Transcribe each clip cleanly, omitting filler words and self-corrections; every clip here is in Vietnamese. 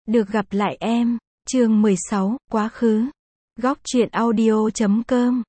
Được gặp lại em. Chương 16, quá khứ. Góc truyện audio.com.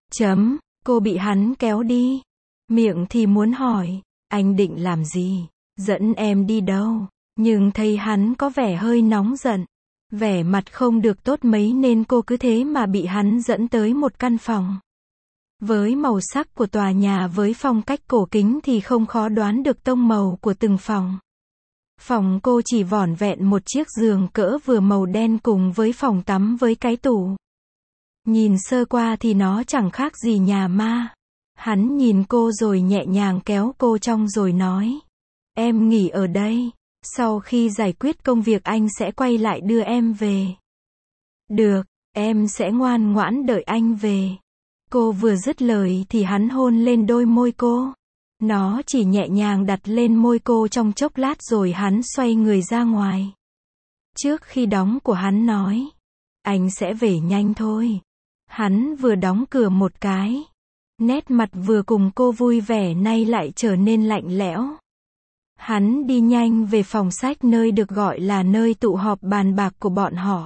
Cô bị hắn kéo đi. Miệng thì muốn hỏi, anh định làm gì? Dẫn em đi đâu? Nhưng thấy hắn có vẻ hơi nóng giận. Vẻ mặt không được tốt mấy nên cô cứ thế mà bị hắn dẫn tới một căn phòng. Với màu sắc của tòa nhà với phong cách cổ kính thì không khó đoán được tông màu của từng phòng. Phòng cô chỉ vỏn vẹn một chiếc giường cỡ vừa màu đen cùng với phòng tắm với cái tủ. Nhìn sơ qua thì nó chẳng khác gì nhà ma. Hắn nhìn cô rồi nhẹ nhàng kéo cô trong rồi nói. Em nghỉ ở đây. Sau khi giải quyết công việc anh sẽ quay lại đưa em về. Được, em sẽ ngoan ngoãn đợi anh về. Cô vừa dứt lời thì hắn hôn lên đôi môi cô. Nó chỉ nhẹ nhàng đặt lên môi cô trong chốc lát rồi hắn xoay người ra ngoài. Trước khi đóng của hắn nói. Anh sẽ về nhanh thôi. Hắn vừa đóng cửa một cái. Nét mặt vừa cùng cô vui vẻ nay lại trở nên lạnh lẽo. Hắn đi nhanh về phòng sách nơi được gọi là nơi tụ họp bàn bạc của bọn họ.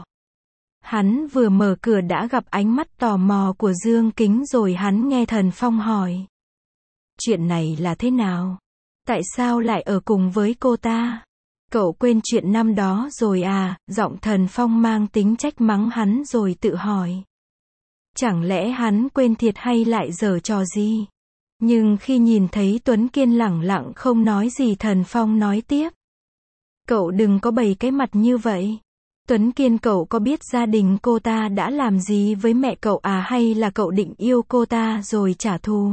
Hắn vừa mở cửa đã gặp ánh mắt tò mò của Dương Kính rồi hắn nghe Thần Phong hỏi. Chuyện này là thế nào? Tại sao lại ở cùng với cô ta? Cậu quên chuyện năm đó rồi à? Giọng Thần Phong mang tính trách mắng hắn rồi tự hỏi. Chẳng lẽ hắn quên thiệt hay lại giở trò gì? Nhưng khi nhìn thấy Tuấn Kiên lẳng lặng không nói gì Thần Phong nói tiếp. Cậu đừng có bày cái mặt như vậy. Tuấn Kiên, cậu có biết gia đình cô ta đã làm gì với mẹ cậu à, hay là cậu định yêu cô ta rồi trả thù?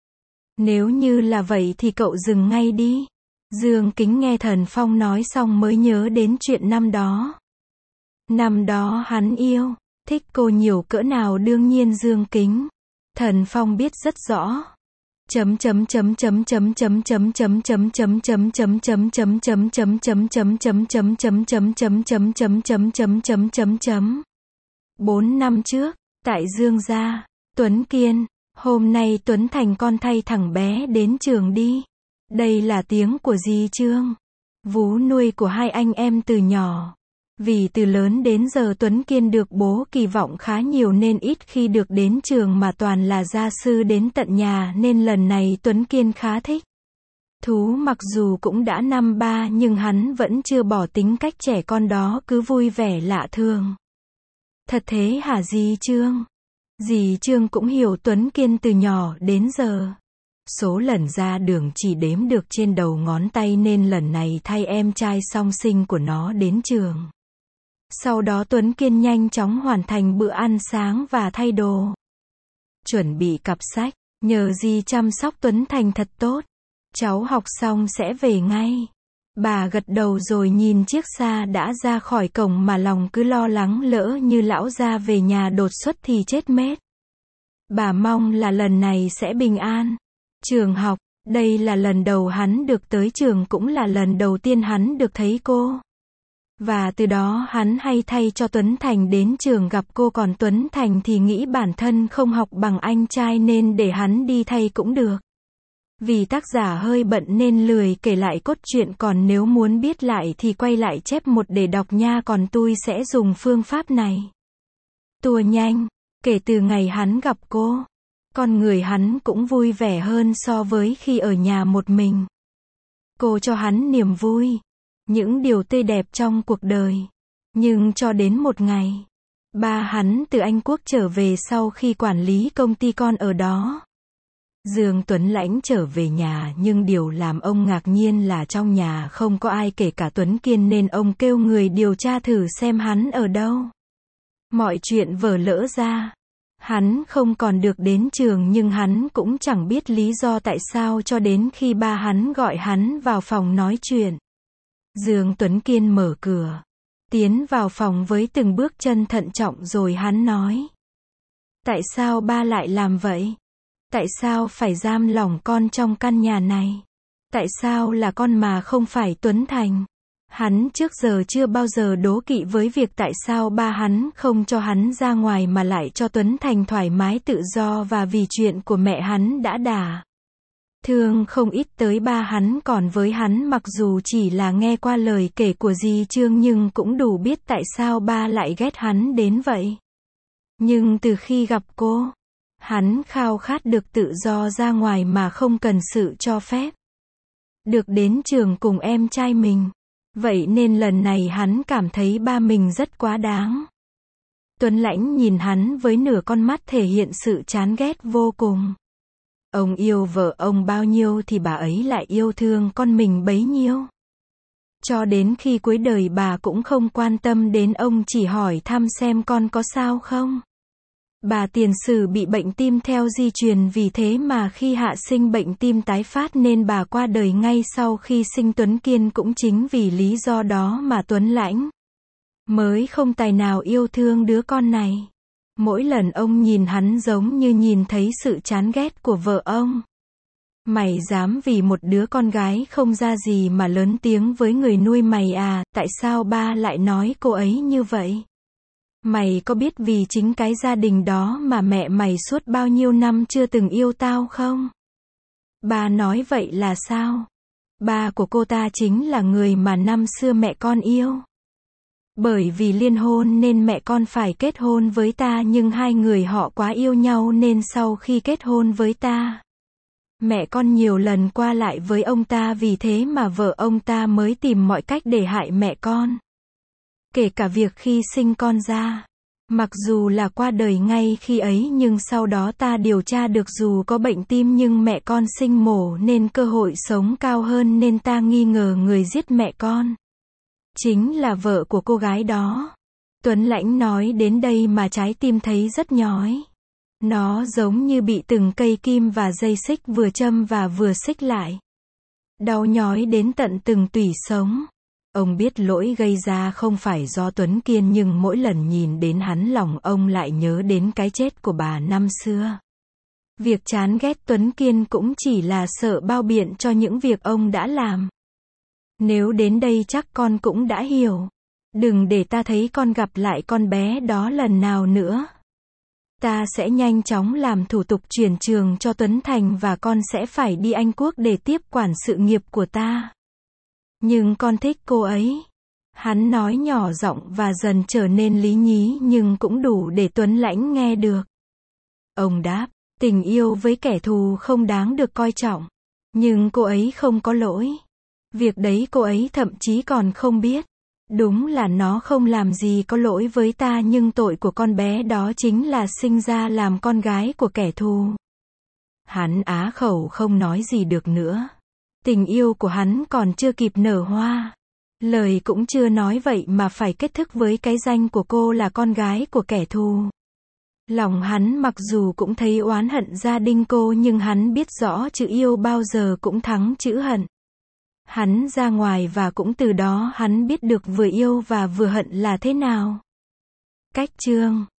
Nếu như là vậy thì cậu dừng ngay đi. Dương Kính nghe Thần Phong nói xong mới nhớ đến chuyện năm đó. Năm đó hắn yêu, thích cô nhiều cỡ nào đương nhiên Dương Kính. Thần Phong biết rất rõ. Bốn năm trước, tại Dương gia, Tuấn Kiên, hôm nay Tuấn Thành con thay thằng bé đến trường đi. Đây là tiếng của dì Trương, vú nuôi của hai anh em từ nhỏ. Vì từ lớn đến giờ Tuấn Kiên được bố kỳ vọng khá nhiều nên ít khi được đến trường mà toàn là gia sư đến tận nhà nên lần này Tuấn Kiên khá thích. Thú mặc dù cũng đã năm ba nhưng hắn vẫn chưa bỏ tính cách trẻ con đó cứ vui vẻ lạ thường. Thật thế hả dì Trương? Dì Trương cũng hiểu Tuấn Kiên từ nhỏ đến giờ. Số lần ra đường chỉ đếm được trên đầu ngón tay nên lần này thay em trai song sinh của nó đến trường. Sau đó Tuấn Kiên nhanh chóng hoàn thành bữa ăn sáng và thay đồ. Chuẩn bị cặp sách, nhờ dì chăm sóc Tuấn Thành thật tốt. Cháu học xong sẽ về ngay. Bà gật đầu rồi nhìn chiếc xa đã ra khỏi cổng mà lòng cứ lo lắng lỡ như lão gia về nhà đột xuất thì chết mết. Bà mong là lần này sẽ bình an. Trường học, đây là lần đầu hắn được tới trường cũng là lần đầu tiên hắn được thấy cô. Và từ đó hắn hay thay cho Tuấn Thành đến trường gặp cô, còn Tuấn Thành thì nghĩ bản thân không học bằng anh trai nên để hắn đi thay cũng được. Vì tác giả hơi bận nên lười kể lại cốt truyện, còn nếu muốn biết lại thì quay lại chép một để đọc nha, còn tôi sẽ dùng phương pháp này. Tua nhanh, kể từ ngày hắn gặp cô, con người hắn cũng vui vẻ hơn so với khi ở nhà một mình. Cô cho hắn niềm vui, những điều tươi đẹp trong cuộc đời. Nhưng cho đến một ngày, ba hắn từ Anh Quốc trở về sau khi quản lý công ty con ở đó. Dương Tuấn Lãnh trở về nhà nhưng điều làm ông ngạc nhiên là trong nhà không có ai kể cả Tuấn Kiên nên ông kêu người điều tra thử xem hắn ở đâu. Mọi chuyện vỡ lỡ ra. Hắn không còn được đến trường nhưng hắn cũng chẳng biết lý do tại sao cho đến khi ba hắn gọi hắn vào phòng nói chuyện. Dương Tuấn Kiên mở cửa, tiến vào phòng với từng bước chân thận trọng rồi hắn nói. Tại sao ba lại làm vậy? Tại sao phải giam lỏng con trong căn nhà này? Tại sao là con mà không phải Tuấn Thành? Hắn trước giờ chưa bao giờ đố kỵ với việc tại sao ba hắn không cho hắn ra ngoài mà lại cho Tuấn Thành thoải mái tự do, và vì chuyện của mẹ hắn đã đả Thương không ít tới ba hắn, còn với hắn mặc dù chỉ là nghe qua lời kể của dì Trương nhưng cũng đủ biết tại sao ba lại ghét hắn đến vậy. Nhưng từ khi gặp cô, hắn khao khát được tự do ra ngoài mà không cần sự cho phép. Được đến trường cùng em trai mình. Vậy nên lần này hắn cảm thấy ba mình rất quá đáng. Tuấn Lãnh nhìn hắn với nửa con mắt thể hiện sự chán ghét vô cùng. Ông yêu vợ ông bao nhiêu thì bà ấy lại yêu thương con mình bấy nhiêu. Cho đến khi cuối đời bà cũng không quan tâm đến ông, chỉ hỏi thăm xem con có sao không. Bà tiền sử bị bệnh tim theo di truyền, vì thế mà khi hạ sinh bệnh tim tái phát nên bà qua đời ngay sau khi sinh Tuấn Kiên. Cũng chính vì lý do đó mà Tuấn Lãnh mới không tài nào yêu thương đứa con này. Mỗi lần ông nhìn hắn giống như nhìn thấy sự chán ghét của vợ ông. Mày dám vì một đứa con gái không ra gì mà lớn tiếng với người nuôi mày à? Tại sao ba lại nói cô ấy như vậy? Mày có biết vì chính cái gia đình đó mà mẹ mày suốt bao nhiêu năm chưa từng yêu tao không? Ba nói vậy là sao? Ba của cô ta chính là người mà năm xưa mẹ con yêu. Bởi vì liên hôn nên mẹ con phải kết hôn với ta, nhưng hai người họ quá yêu nhau nên sau khi kết hôn với ta, mẹ con nhiều lần qua lại với ông ta, vì thế mà vợ ông ta mới tìm mọi cách để hại mẹ con. Kể cả việc khi sinh con ra, mặc dù là qua đời ngay khi ấy nhưng sau đó ta điều tra được dù có bệnh tim nhưng mẹ con sinh mổ nên cơ hội sống cao hơn, nên ta nghi ngờ người giết mẹ con chính là vợ của cô gái đó. Tuấn Lãnh nói đến đây mà trái tim thấy rất nhói. Nó giống như bị từng cây kim và dây xích vừa châm và vừa xích lại. Đau nhói đến tận từng tủy sống. Ông biết lỗi gây ra không phải do Tuấn Kiên, nhưng mỗi lần nhìn đến hắn lòng ông lại nhớ đến cái chết của bà năm xưa. Việc chán ghét Tuấn Kiên cũng chỉ là sợ bao biện cho những việc ông đã làm. Nếu đến đây chắc con cũng đã hiểu. Đừng để ta thấy con gặp lại con bé đó lần nào nữa. Ta sẽ nhanh chóng làm thủ tục chuyển trường cho Tuấn Thành và con sẽ phải đi Anh Quốc để tiếp quản sự nghiệp của ta. Nhưng con thích cô ấy. Hắn nói nhỏ giọng và dần trở nên lý nhí nhưng cũng đủ để Tuấn Lãnh nghe được. Ông đáp, tình yêu với kẻ thù không đáng được coi trọng. Nhưng cô ấy không có lỗi. Việc đấy cô ấy thậm chí còn không biết. Đúng là nó không làm gì có lỗi với ta, nhưng tội của con bé đó chính là sinh ra làm con gái của kẻ thù. Hắn á khẩu không nói gì được nữa. Tình yêu của hắn còn chưa kịp nở hoa. Lời cũng chưa nói vậy mà phải kết thúc với cái danh của cô là con gái của kẻ thù. Lòng hắn mặc dù cũng thấy oán hận gia đình cô, nhưng hắn biết rõ chữ yêu bao giờ cũng thắng chữ hận. Hắn ra ngoài và cũng từ đó hắn biết được vừa yêu và vừa hận là thế nào. Cách chương